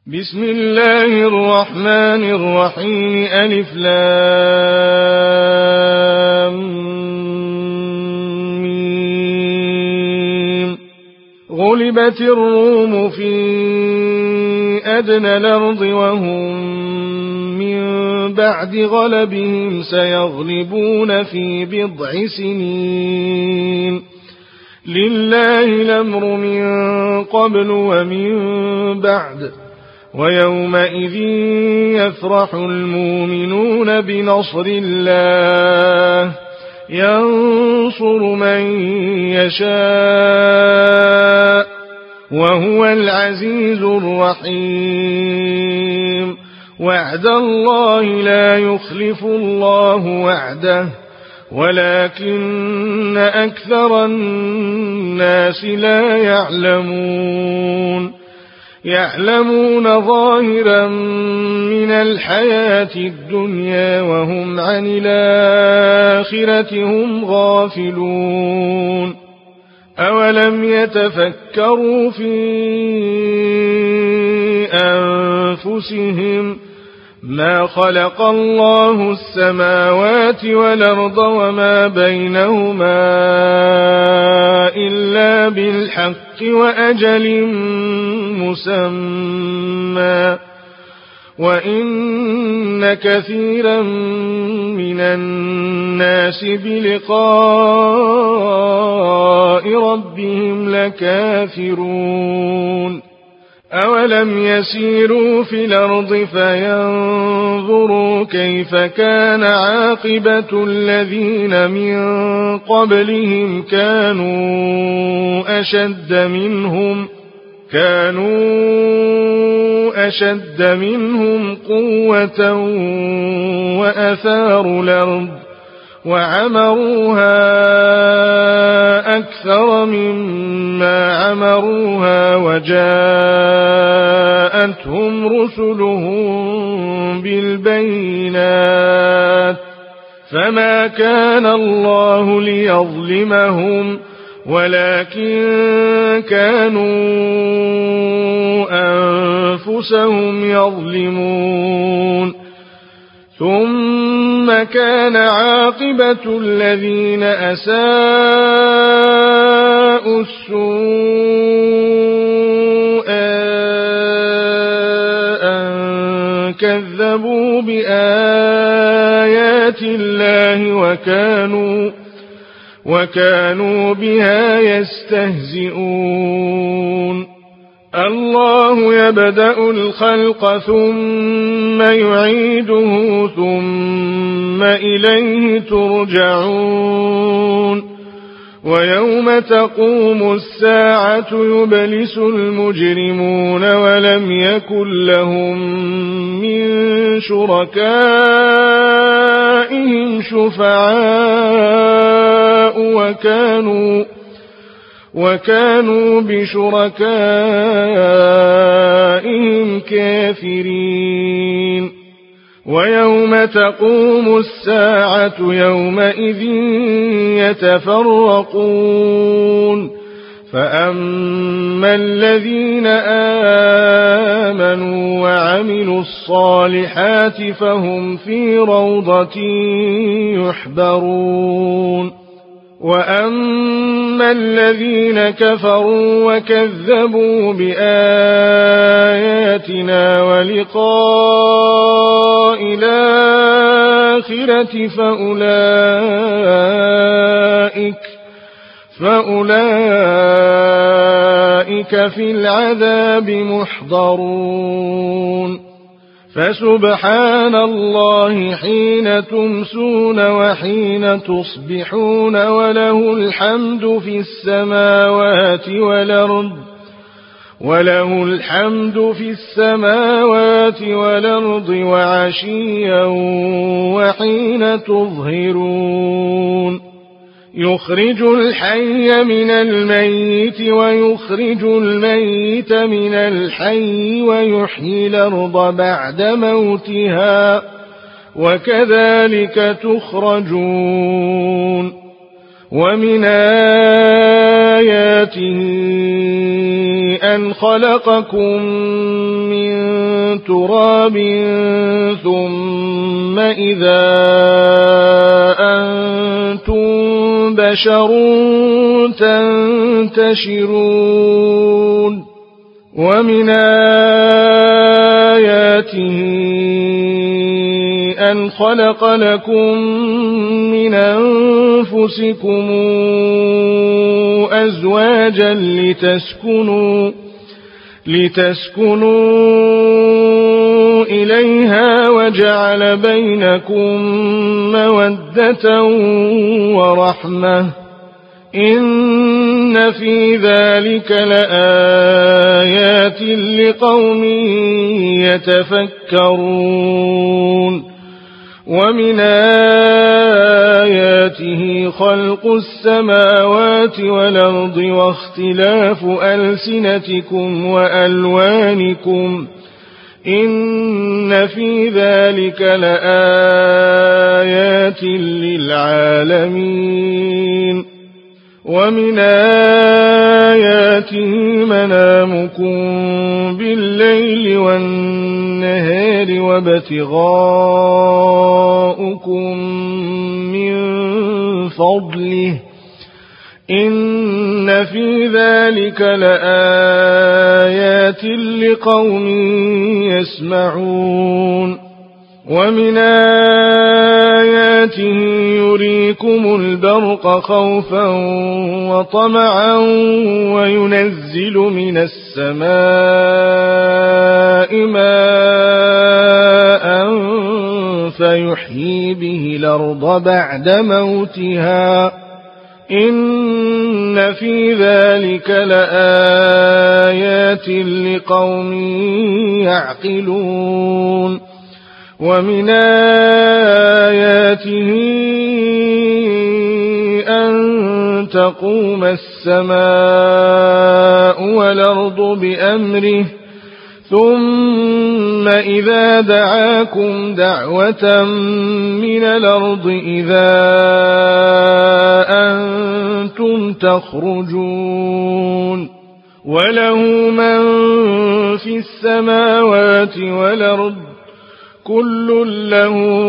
بسم الله الرحمن الرحيم. ألف لام ميم. غلبت الروم في أدنى الأرض وهم من بعد غلبهم سيغلبون في بضع سنين. لله الأمر من قبل ومن بعد، ويومئذ يفرح المؤمنون بنصر الله ينصر من يشاء وهو العزيز الرحيم. وعد الله لا يخلف الله وعده ولكن أكثر الناس لا يعلمون ظاهرا من الحياة الدنيا وهم عن الآخرة هم غافلون. أولم يتفكروا في أنفسهم ما خلق الله السماوات والأرض وما بينهما إلا بالحق وأجل مسمى، وإن كثيرا من الناس بلقاء ربهم لكافرون. أولم يسيروا في الأرض فينظروا كيف كان عاقبة الذين من قبلهم كانوا أشد منهم قوة وأثاروا الأرض وعمروها أكثر مما عمروها وجاءتهم رسلهم بالبينات فما كان الله ليظلمهم ولكن كانوا أنفسهم يظلمون. ثم كان عاقبة الذين أساءوا السوء أن كذبوا بآيات الله وكانوا بها يستهزئون. الله يبدأ الخلق ثم يعيده ثم إليه ترجعون. ويوم تقوم الساعة يبلس المجرمون ولم يكن لهم من شركائهم شفعاء وكانوا بشركائهم كافرين. ويوم تقوم الساعة يومئذ يتفرقون. فأما الذين آمنوا وعملوا الصالحات فهم في روضة يحبرون. وأما الذين كفروا وكذبوا بآياتنا ولقاء الآخرة فأولئك في العذاب محضرون. فسبحان الله حين تمسون وحين تصبحون وله الحمد في السماوات والأرض وعشيا وحين تظهرون. يخرج الحي من الميت ويخرج الميت من الحي ويحيي الأرض بعد موتها وكذلك تخرجون. ومن آياته أن خلقكم من تراب ثم إذا أنتم بشر تنتشرون ومن آياته أن خلق لكم من أنفسكم أزواجا لتسكنوا إليها وجعل بينكم مودة ورحمة إن في ذلك لآيات لقوم يتفكرون ومن آياته خلق السماوات والأرض واختلاف ألسنتكم وألوانكم إن في ذلك لآيات للعالمين ومن آياته منامكم بالليل والنهار وابتغاؤكم من فضله إن في ذلك لآيات لقوم يسمعون ومن آياته يريكم البرق خوفا وطمعا وينزل من السماء ماء فيحيي به الأرض بعد موتها إن في ذلك لآيات لقوم يعقلون ومن آياته أن تقوم السماء والأرض بأمره ثم إذا دعاكم دعوة من الأرض إذا أنتم تخرجون وله من في السماوات والأرض كل له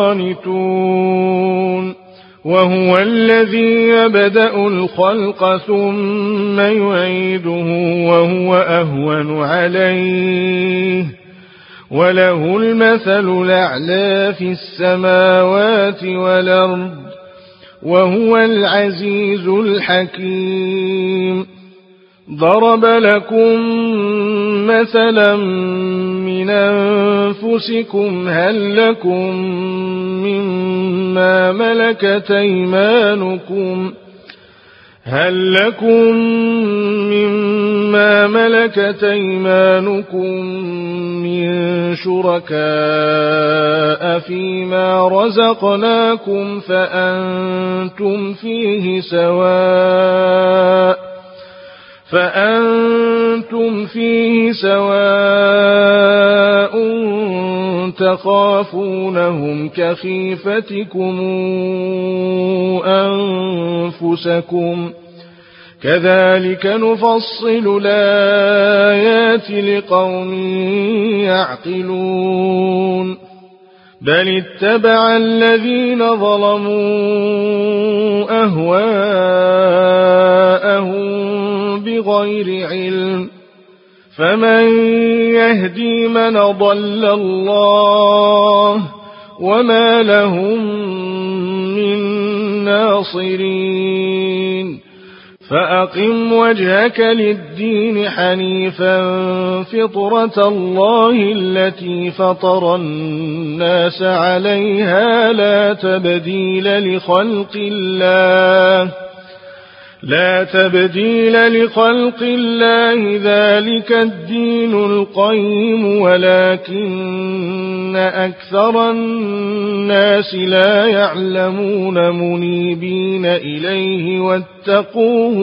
قانتون وهو الذي يبدأ الخلق ثم يعيده وهو أهون عليه وله المثل الأعلى في السماوات والأرض وهو العزيز الحكيم ضرب لكم مثلا من أنفسكم هل لكم مما ملكت أيمانكم من شركاء فيما رزقناكم فأنتم فيه سواء تخافونهم كخيفتكم أنفسكم كذلك نفصل الآيات لقوم يعقلون بل اتبع الذين ظلموا أهواءهم بغير علم فمن يهدي من ضل الله وما لهم من ناصرين فأقم وجهك للدين حنيفا فطرة الله التي فطر الناس عليها لا تبديل لخلق الله ذلك الدين القيم ولكن أكثر الناس لا يعلمون منيبين إليه واتقوه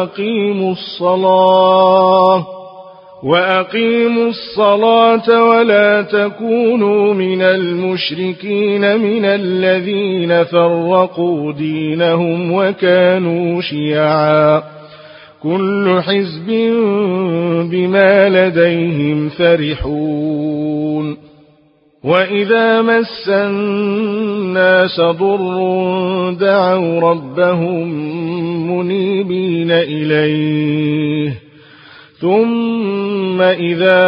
وأقيموا الصلاة ولا تكونوا من المشركين من الذين فرقوا دينهم وكانوا شيعا كل حزب بما لديهم فرحون وإذا مس الناس ضر دعوا ربهم منيبين إليه ثم إذا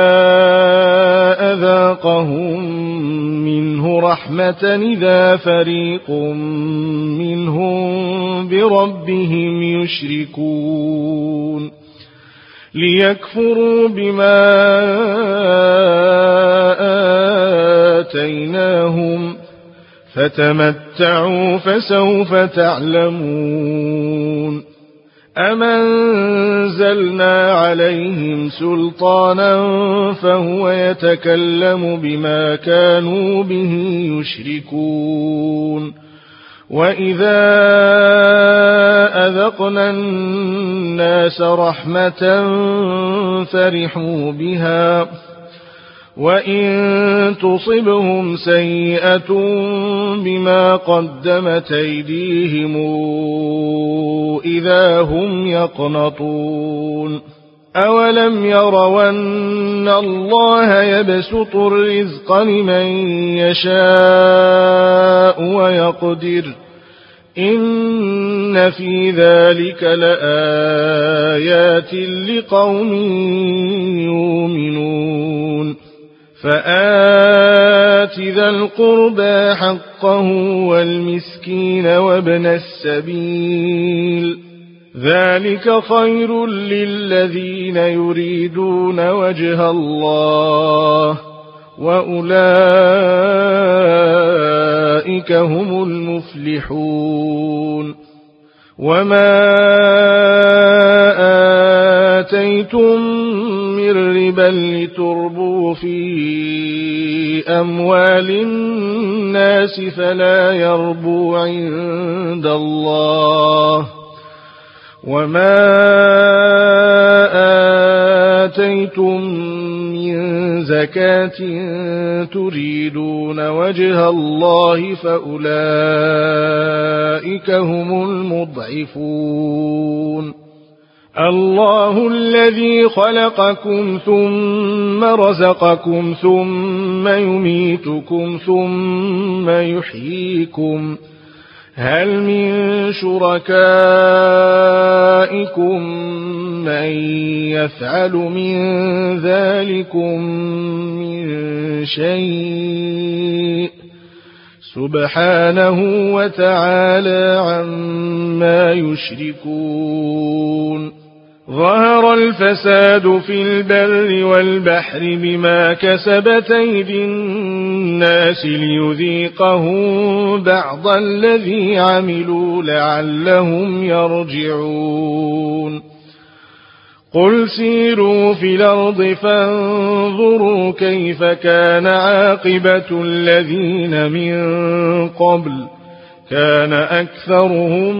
أذاقهم منه رحمة إذا فريق منهم بربهم يشركون ليكفروا بما آتيناهم فتمتعوا فسوف تعلمون أم أنزلنا عليهم سلطانا فهو يتكلم بما كانوا به يشركون وإذا أذقنا الناس رحمة فرحوا بها وإن تصبهم سيئة بما قدمت أيديهم إذا هم يقنطون أولم يروا أن الله يبسط الرزق لمن يشاء ويقدر إن في ذلك لآيات لقوم يؤمنون فآت ذا القربى حقه والمسكين وابن السبيل ذلك خير للذين يريدون وجه الله وأولئك هم المفلحون وما آتيتم من ربا لتربوا في أموال الناس فلا يربو عند الله وما آتيتم من زكاة تريدون وجه الله فأولئك هم المضعفون الله الذي خلقكم ثم رزقكم ثم يميتكم ثم يحييكم هل من شركائكم من يفعل من ذلكم من شيء سبحانه وتعالى عما يشركون ظهر الفساد في البر والبحر بما كسبت أيدي الناس ليذيقهم بعض الذي عملوا لعلهم يرجعون قل سيروا في الأرض فانظروا كيف كان عاقبة الذين من قبل كان أكثرهم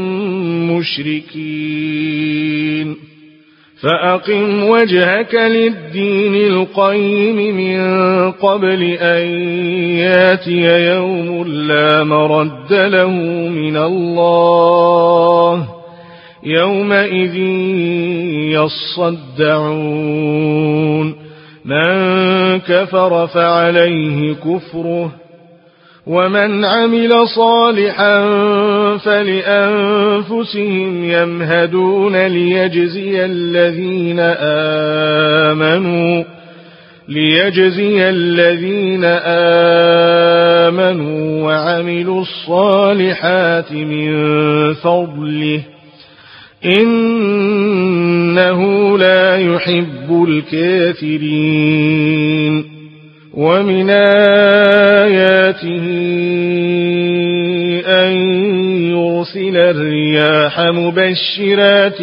مشركين فأقم وجهك للدين القيم من قبل أن ياتي يوم لا مرد له من الله يومئذ يصدعون من كفر فعليه كفره ومن عمل صالحا فلأنفسهم يمهدون ليجزي الذين آمنوا وعملوا الصالحات من فضله إنه لا يحب الكافرين ومن آياته أن يرسل الرياح مبشرات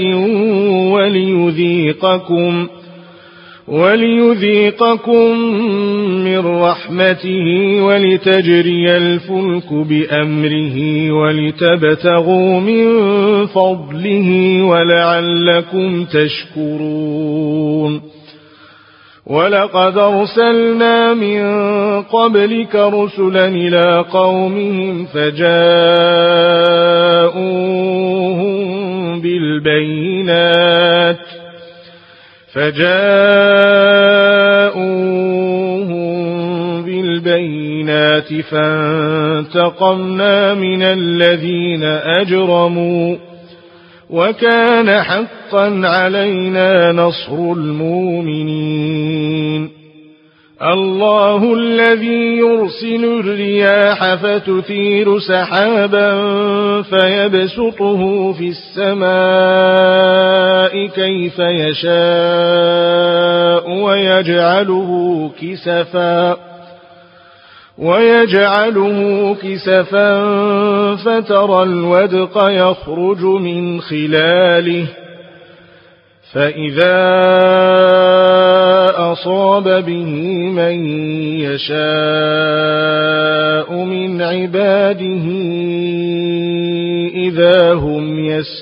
وليذيقكم من رحمته ولتجري الفلك بأمره ولتبتغوا من فضله ولعلكم تشكرون ولقد أرسلنا من قبلك رسلا إلى قومهم فجاءوهم بالبينات فانتقمنا من الذين أجرموا وكان حقا علينا نصر المؤمنين. الله الذي يرسل الرياح فتثير سحابا فيبسطه في السماء كيف يشاء ويجعله كسفا فترى الودق يخرج من خلاله فإذا أصاب به من يشاء من عباده إذا هم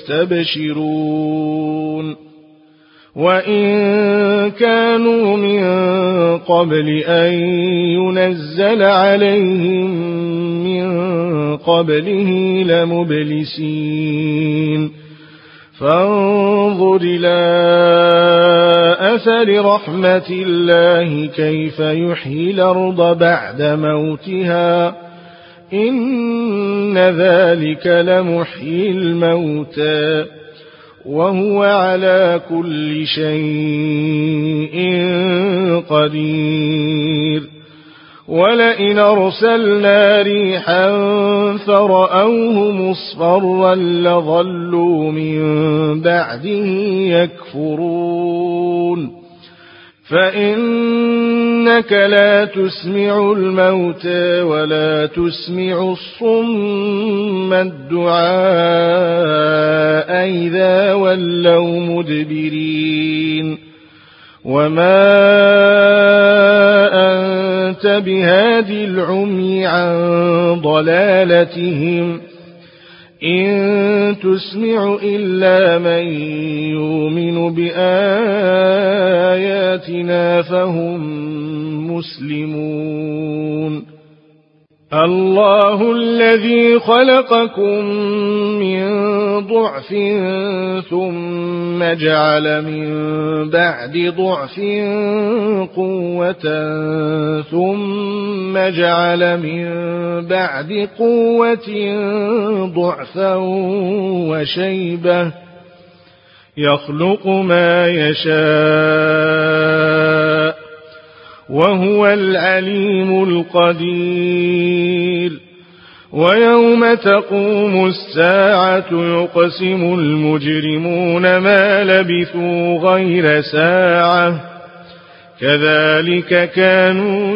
يستبشرون. وإن كانوا من قبل أن ينزل عليهم من قبله لمبلسين. فانظر إلى أثر رحمة الله كيف يحيي الأرض بعد موتها إن ذلك لمحيي الموتى وهو على كل شيء قدير. ولئن أرسلنا ريحا فرأوه مصفرا لظلوا من بعده يكفرون. فإنك لا تسمع الموتى ولا تسمع الصم الدعاء إذا ولوا مدبرين. وما أنت بهادي العمي عن ضلالتهم إن تسمع إلا من يؤمن بآياتنا فهم مسلمون. الله الذي خلقكم من ضعف ثم جعل من بعد ضعف قوة ثم جعل من بعد قوة ضعفا وشيبة يخلق ما يشاء وهو العليم القدير. ويوم تقوم الساعة يقسم المجرمون ما لبثوا غير ساعة كذلك كانوا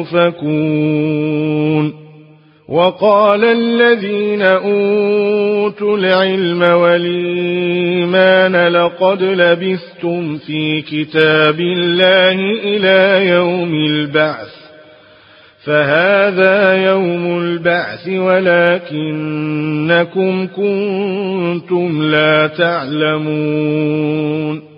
يؤفكون. وقال الذين أوتوا العلم والإيمان لقد لبثتم في كتاب الله إلى يوم البعث فهذا يوم البعث ولكنكم كنتم لا تعلمون.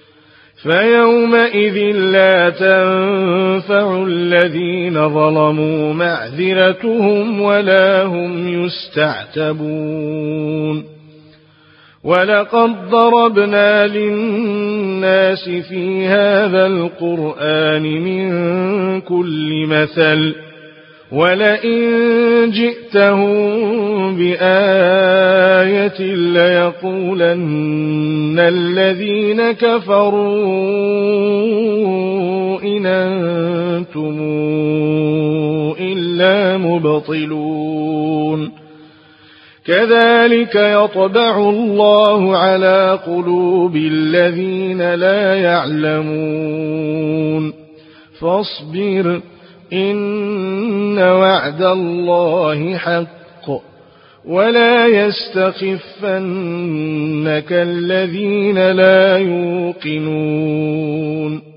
فيومئذ لا تنفع الذين ظلموا معذرتهم ولا هم يستعتبون. ولقد ضربنا للناس في هذا القرآن من كل مثل ولئن جئتهم بآية ليقولن الذين كفروا إن أنتم إلا مبطلون. كذلك يطبع الله على قلوب الذين لا يعلمون. فاصبر إن وعد الله حق ولا يستخفنك الذين لا يوقنون.